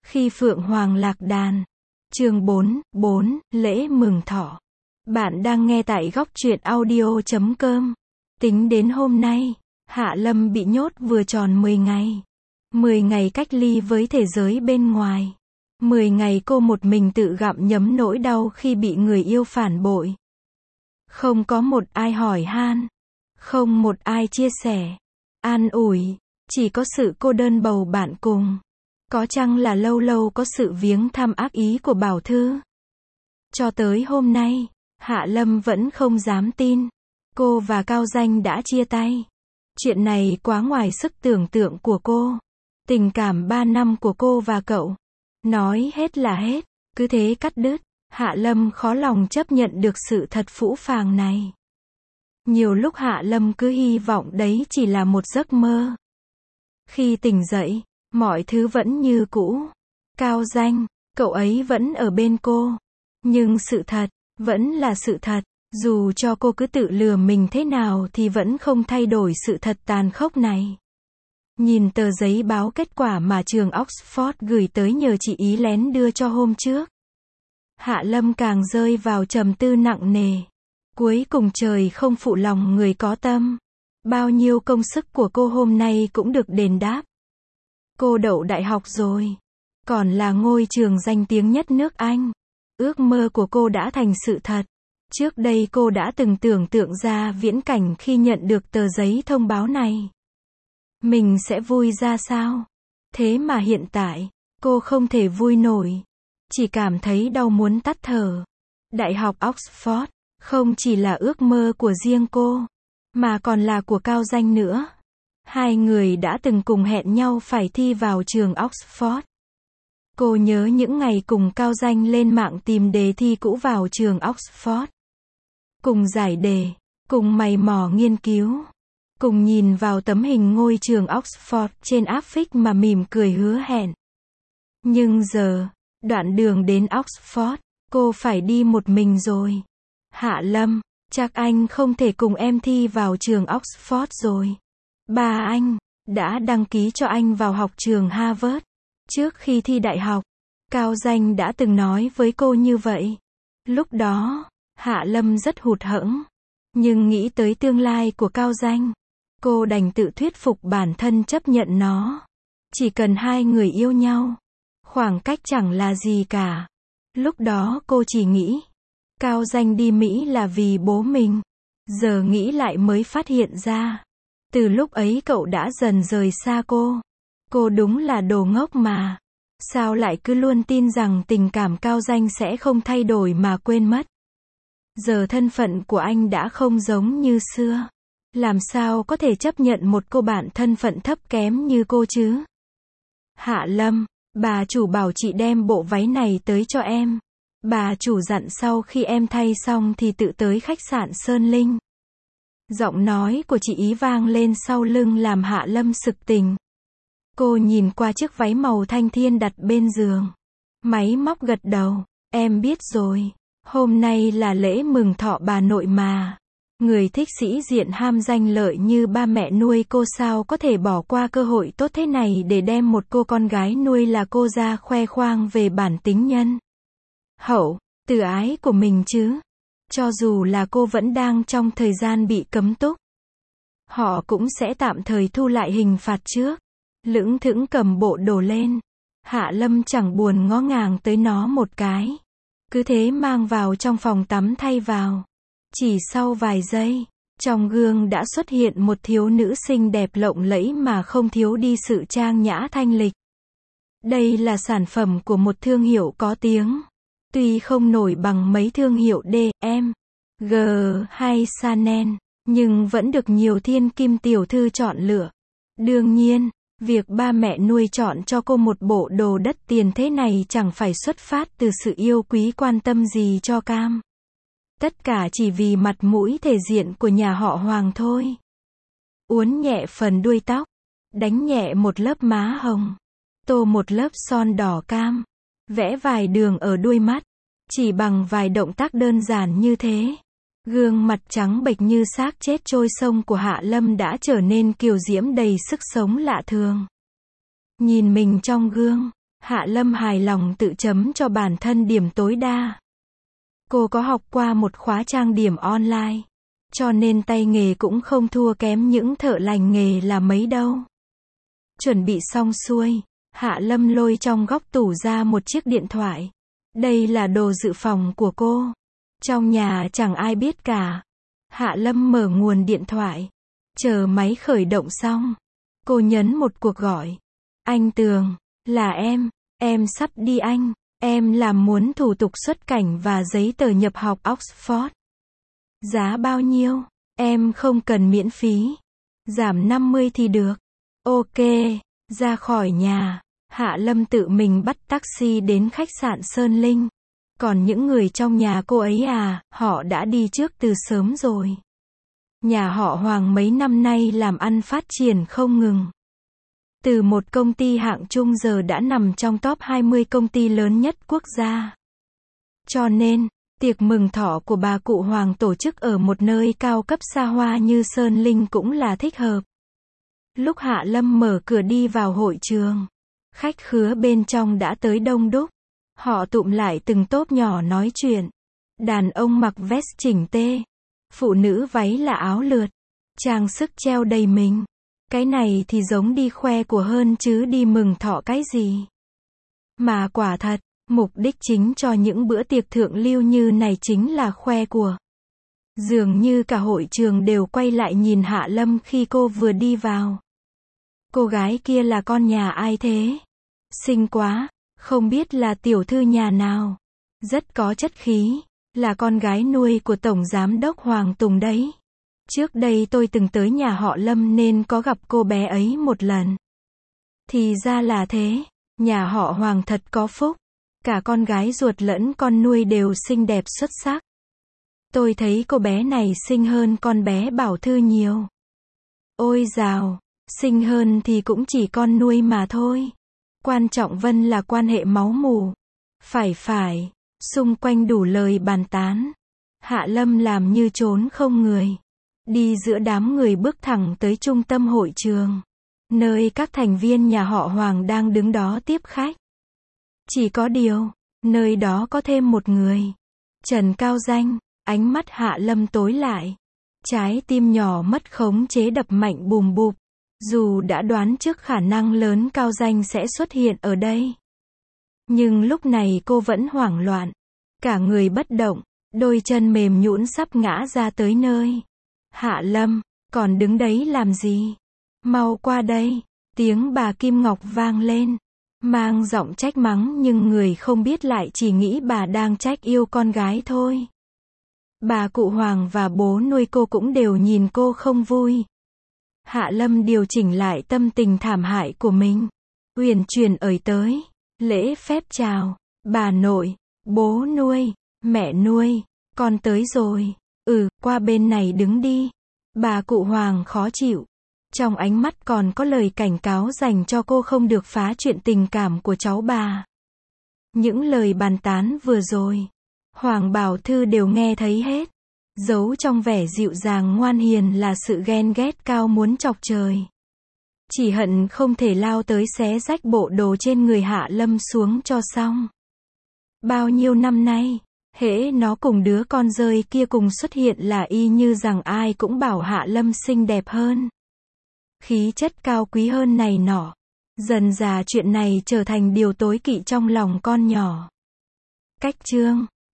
Khi Phượng Hoàng lạc đàn. Chương 4, lễ mừng thọ. Bạn đang nghe tại góc truyện audio.com. Tính đến hôm nay, Hạ Lâm bị nhốt vừa tròn 10 ngày. 10 ngày cách ly với thế giới bên ngoài. 10 ngày cô một mình tự gặm nhấm nỗi đau khi bị người yêu phản bội. Không có một ai hỏi han. Không một ai chia sẻ, an ủi. Chỉ có sự cô đơn bầu bạn cùng. Có chăng là lâu lâu có sự viếng thăm ác ý của Bảo Thư. Cho tới hôm nay, Hạ Lâm vẫn không dám tin. Cô và Cao Danh đã chia tay. Chuyện này quá ngoài sức tưởng tượng của cô. Tình cảm 3 năm của cô và cậu. Nói hết là hết, cứ thế cắt đứt. Hạ Lâm khó lòng chấp nhận được sự thật phũ phàng này. Nhiều lúc Hạ Lâm cứ hy vọng đấy chỉ là một giấc mơ. Khi tỉnh dậy, mọi thứ vẫn như cũ. Cao Danh, cậu ấy vẫn ở bên cô. Nhưng sự thật, vẫn là sự thật. Dù cho cô cứ tự lừa mình thế nào thì vẫn không thay đổi sự thật tàn khốc này. Nhìn tờ giấy báo kết quả mà trường Oxford gửi tới nhờ chị ý lén đưa cho hôm trước. Hạ Lâm càng rơi vào trầm tư nặng nề. Cuối cùng trời không phụ lòng người có tâm. Bao nhiêu công sức của cô hôm nay cũng được đền đáp. Cô đậu đại học rồi. Còn là ngôi trường danh tiếng nhất nước Anh. Ước mơ của cô đã thành sự thật. Trước đây cô đã từng tưởng tượng ra viễn cảnh khi nhận được tờ giấy thông báo này. Mình sẽ vui ra sao? Thế mà hiện tại, cô không thể vui nổi. Chỉ cảm thấy đau muốn tắt thở. Đại học Oxford, không chỉ là ước mơ của riêng cô, mà còn là của Cao Danh nữa. Hai người đã từng cùng hẹn nhau phải thi vào trường Oxford. Cô nhớ những ngày cùng Cao Danh lên mạng tìm đề thi cũ vào trường Oxford. Cùng giải đề, cùng mày mò nghiên cứu. Cùng nhìn vào tấm hình ngôi trường Oxford trên áp phích mà mỉm cười hứa hẹn. Nhưng giờ, đoạn đường đến Oxford, cô phải đi một mình rồi. Hạ Lâm, chắc anh không thể cùng em thi vào trường Oxford rồi. Ba anh đã đăng ký cho anh vào học trường Harvard. Trước khi thi đại học, Cao Danh đã từng nói với cô như vậy. Lúc đó, Hạ Lâm rất hụt hẫng. Nhưng nghĩ tới tương lai của Cao Danh, cô đành tự thuyết phục bản thân chấp nhận nó. Chỉ cần hai người yêu nhau, khoảng cách chẳng là gì cả. Lúc đó cô chỉ nghĩ, Cao Danh đi Mỹ là vì bố mình. Giờ nghĩ lại mới phát hiện ra. Từ lúc ấy cậu đã dần rời xa cô. Cô đúng là đồ ngốc mà. Sao lại cứ luôn tin rằng tình cảm Cao Danh sẽ không thay đổi mà quên mất. Giờ thân phận của anh đã không giống như xưa. Làm sao có thể chấp nhận một cô bạn thân phận thấp kém như cô chứ? Hạ Lâm, bà chủ bảo chị đem bộ váy này tới cho em. Bà chủ dặn sau khi em thay xong thì tự tới khách sạn Sơn Linh. Giọng nói của chị ý vang lên sau lưng làm Hạ Lâm sực tỉnh. Cô nhìn qua chiếc váy màu thanh thiên đặt bên giường. Máy móc gật đầu. Em biết rồi. Hôm nay là lễ mừng thọ bà nội mà. Người thích sĩ diện ham danh lợi như ba mẹ nuôi cô sao có thể bỏ qua cơ hội tốt thế này để đem một cô con gái nuôi là cô ra khoe khoang về bản tính nhân hậu, từ ái của mình chứ. Cho dù là cô vẫn đang trong thời gian bị cấm túc. Họ cũng sẽ tạm thời thu lại hình phạt trước. Lững thững cầm bộ đồ lên. Hạ Lâm chẳng buồn ngó ngàng tới nó một cái. Cứ thế mang vào trong phòng tắm thay vào. Chỉ sau vài giây, trong gương đã xuất hiện một thiếu nữ xinh đẹp lộng lẫy mà không thiếu đi sự trang nhã thanh lịch. Đây là sản phẩm của một thương hiệu có tiếng. Tuy không nổi bằng mấy thương hiệu D, M, G hay Chanel, nhưng vẫn được nhiều thiên kim tiểu thư chọn lựa. Đương nhiên, việc ba mẹ nuôi chọn cho cô một bộ đồ đắt tiền thế này chẳng phải xuất phát từ sự yêu quý quan tâm gì cho Cam. Tất cả chỉ vì mặt mũi thể diện của nhà họ Hoàng thôi. Uốn nhẹ phần đuôi tóc, đánh nhẹ một lớp má hồng, tô một lớp son đỏ cam, vẽ vài đường ở đuôi mắt. Chỉ bằng vài động tác đơn giản như thế, gương mặt trắng bệch như xác chết trôi sông của Hạ Lâm đã trở nên kiều diễm đầy sức sống lạ thường. Nhìn mình trong gương, Hạ Lâm hài lòng tự chấm cho bản thân điểm tối đa. Cô có học qua một khóa trang điểm online, cho nên tay nghề cũng không thua kém những thợ lành nghề là mấy đâu. Chuẩn bị xong xuôi, Hạ Lâm lôi trong góc tủ ra một chiếc điện thoại. Đây là đồ dự phòng của cô. Trong nhà chẳng ai biết cả. Hạ Lâm mở nguồn điện thoại. Chờ máy khởi động xong, cô nhấn một cuộc gọi. Anh Tường, là em sắp đi anh. Em làm muốn thủ tục xuất cảnh và giấy tờ nhập học Oxford. Giá bao nhiêu? Em không cần miễn phí. Giảm 50 thì được. Ok, ra khỏi nhà, Hạ Lâm tự mình bắt taxi đến khách sạn Sơn Linh. Còn những người trong nhà cô ấy họ đã đi trước từ sớm rồi. Nhà họ Hoàng mấy năm nay làm ăn phát triển không ngừng. Từ một công ty hạng trung giờ đã nằm trong top 20 công ty lớn nhất quốc gia. Cho nên, tiệc mừng thọ của bà cụ Hoàng tổ chức ở một nơi cao cấp xa hoa như Sơn Linh cũng là thích hợp. Lúc Hạ Lâm mở cửa đi vào hội trường, khách khứa bên trong đã tới đông đúc. Họ tụm lại từng tốp nhỏ nói chuyện. Đàn ông mặc vest chỉnh tê, phụ nữ váy là áo lượt, trang sức treo đầy mình. Cái này thì giống đi khoe của hơn chứ đi mừng thọ cái gì. Mà quả thật, mục đích chính cho những bữa tiệc thượng lưu như này chính là khoe của. Dường như cả hội trường đều quay lại nhìn Hạ Lâm khi cô vừa đi vào. Cô gái kia là con nhà ai thế? Xinh quá, không biết là tiểu thư nhà nào. Rất có chất khí, là con gái nuôi của Tổng Giám đốc Hoàng Tùng đấy. Trước đây tôi từng tới nhà họ Lâm nên có gặp cô bé ấy một lần. Thì ra là thế, nhà họ Hoàng thật có phúc. Cả con gái ruột lẫn con nuôi đều xinh đẹp xuất sắc. Tôi thấy cô bé này xinh hơn con bé Bảo Thư nhiều. Ôi dào, xinh hơn thì cũng chỉ con nuôi mà thôi. Quan trọng Vân là quan hệ máu mủ. Phải, xung quanh đủ lời bàn tán. Hạ Lâm làm như trốn không người. Đi giữa đám người bước thẳng tới trung tâm hội trường. Nơi các thành viên nhà họ Hoàng đang đứng đó tiếp khách. Chỉ có điều, nơi đó có thêm một người. Trần Cao Danh, ánh mắt Hạ Lâm tối lại. Trái tim nhỏ mất khống chế đập mạnh bùm bụp. Dù đã đoán trước khả năng lớn Cao Danh sẽ xuất hiện ở đây. Nhưng lúc này cô vẫn hoảng loạn. Cả người bất động, đôi chân mềm nhũn sắp ngã ra tới nơi. Hạ Lâm, còn đứng đấy làm gì? Mau qua đây, tiếng bà Kim Ngọc vang lên. Mang giọng trách mắng nhưng người không biết lại chỉ nghĩ bà đang trách yêu con gái thôi. Bà cụ Hoàng và bố nuôi cô cũng đều nhìn cô không vui. Hạ Lâm điều chỉnh lại tâm tình thảm hại của mình. Uyển chuyển ởi tới, lễ phép chào, bà nội, bố nuôi, mẹ nuôi, con tới rồi. Qua bên này đứng đi. Bà cụ Hoàng khó chịu. Trong ánh mắt còn có lời cảnh cáo dành cho cô không được phá chuyện tình cảm của cháu bà. Những lời bàn tán vừa rồi, Hoàng Bảo Thư đều nghe thấy hết. Giấu trong vẻ dịu dàng ngoan hiền là sự ghen ghét cao muốn chọc trời. Chỉ hận không thể lao tới xé rách bộ đồ trên người Hạ Lâm xuống cho xong. Bao nhiêu năm nay, hễ nó cùng đứa con rơi kia cùng xuất hiện là y như rằng ai cũng bảo Hạ Lâm xinh đẹp hơn. Khí chất cao quý hơn này nọ. Dần dà chuyện này trở thành điều tối kỵ trong lòng con nhỏ. Cách chương